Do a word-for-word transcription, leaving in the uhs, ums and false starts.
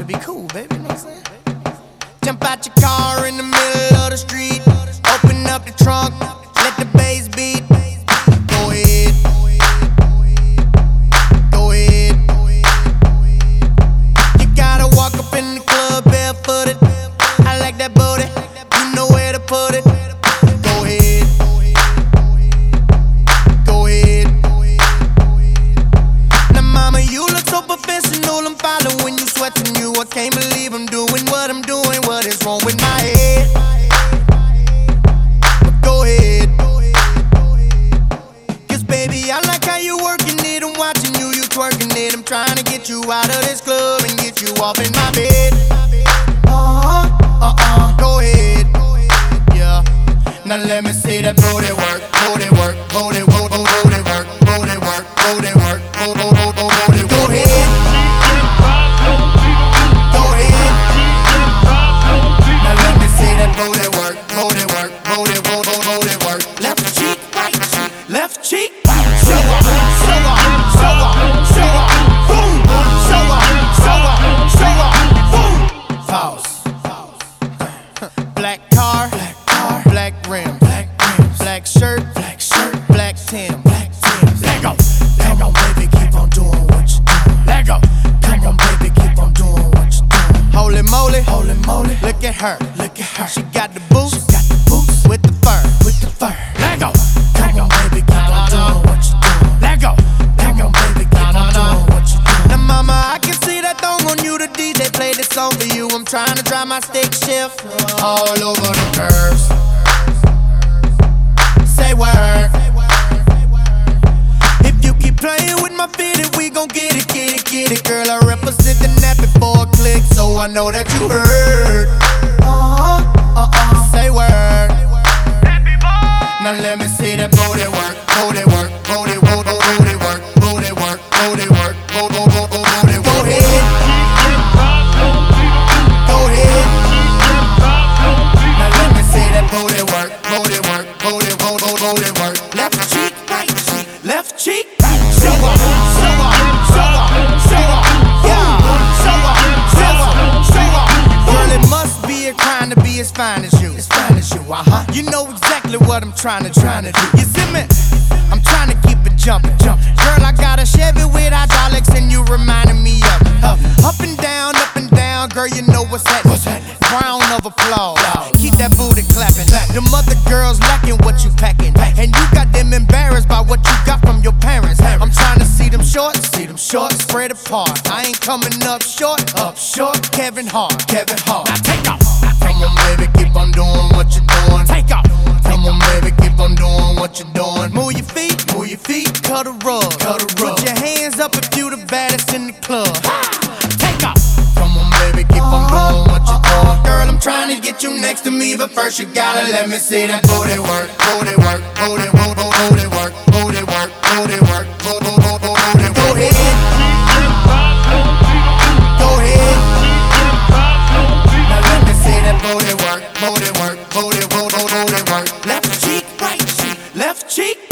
be cool, baby, you know what I'm saying? Jump out your car in the middle of the street, open up the trunk, let the bass beat. Go ahead, go ahead. You gotta walk up in the club barefooted. I like that booty, you know where to put it. Go ahead, go ahead. Now mama, you look so professional, I'm following you, sweating you. I can't believe I'm doing what I'm doing. What is wrong with my head? But go ahead, cause baby, I like how you working it. I'm watching you, you twerking it. I'm trying to get you out of this club and get you off in my bed. Uh-huh, uh-uh, go ahead, yeah. Now let me see that booty work, booty work, booty work, booty work, booty work, booty work, booty work, booty work. Go ahead, go ahead. Now let me see that booty work, booty work, booty work, booty work. Left cheek, right cheek, left cheek. Show up, show up, show up, show up, boom. Show up, show up, show up, boom. False. Black car, black car, black rim, black rims, black shirt, black shirt, black Tim, black Tim. Let go, come on, baby, keep on doing what you doing. Let go, come on, baby, keep on doing what you doing. Holy moly, holy moly, look at her, look at her. She got the boots, she got the boots with the fur, with the fur. Let go, come on, baby, keep on doing what you doing. Let go, come on, baby, keep on doing what you doing. Now, mama, I can see that thong on you. The D J played this song for you. I'm trying to drive my stick shift all over the curves. Say word. If you keep playing with my fitted, we gon' get it, get it, get it. Girl, I represent the nap before a click, so I know that you heard. Uh-huh, uh-uh, say word. Now let me see that booty work, booty work, booty work, booty work, booty work, booty work, booty work, booty work. Go ahead, go ahead. Now let me see that booty work, booty work, booty work, booty work. Left cheek, right cheek, left cheek. Show up, show up, show up, show up, yeah. Show up, show up, show up. Girl, it must be a crime to be as fine as you, as fine as you, uh-huh. You know exactly what I'm trying to, trying to do. You see me? I'm trying to keep it jumping, jumping. Girl, I got a Chevy with hydraulics and you reminding me of it. Up, up and down, up and down, girl, you know what's happening. What's happening? Round of applause. Keep that booty clapping. Them other girls lacking what you packing, and you got them embarrassed by what you got from your parents. I'm trying to see them shorts, see them shorts spread apart. I ain't coming up short, up short. Kevin Hart, Kevin Hart. Now take off. Come on, baby, keep on doing what you're doing. Take off. Come on, baby, keep on doing what you're doing. Move your feet, move your feet, cut a rug, cut a rug. Put your hands up if you the baddest in the club. Take off. Come on, baby, keep on doing what you're doing. Girl, I'm trying to get you next to me, but first you gotta let me see that booty work, booty work, booty work, booty work, booty work, booty work, booty work, booty work. Go ahead, go ahead. Now let me see that booty work, booty work, booty work, booty work. Left cheek, right cheek, left cheek.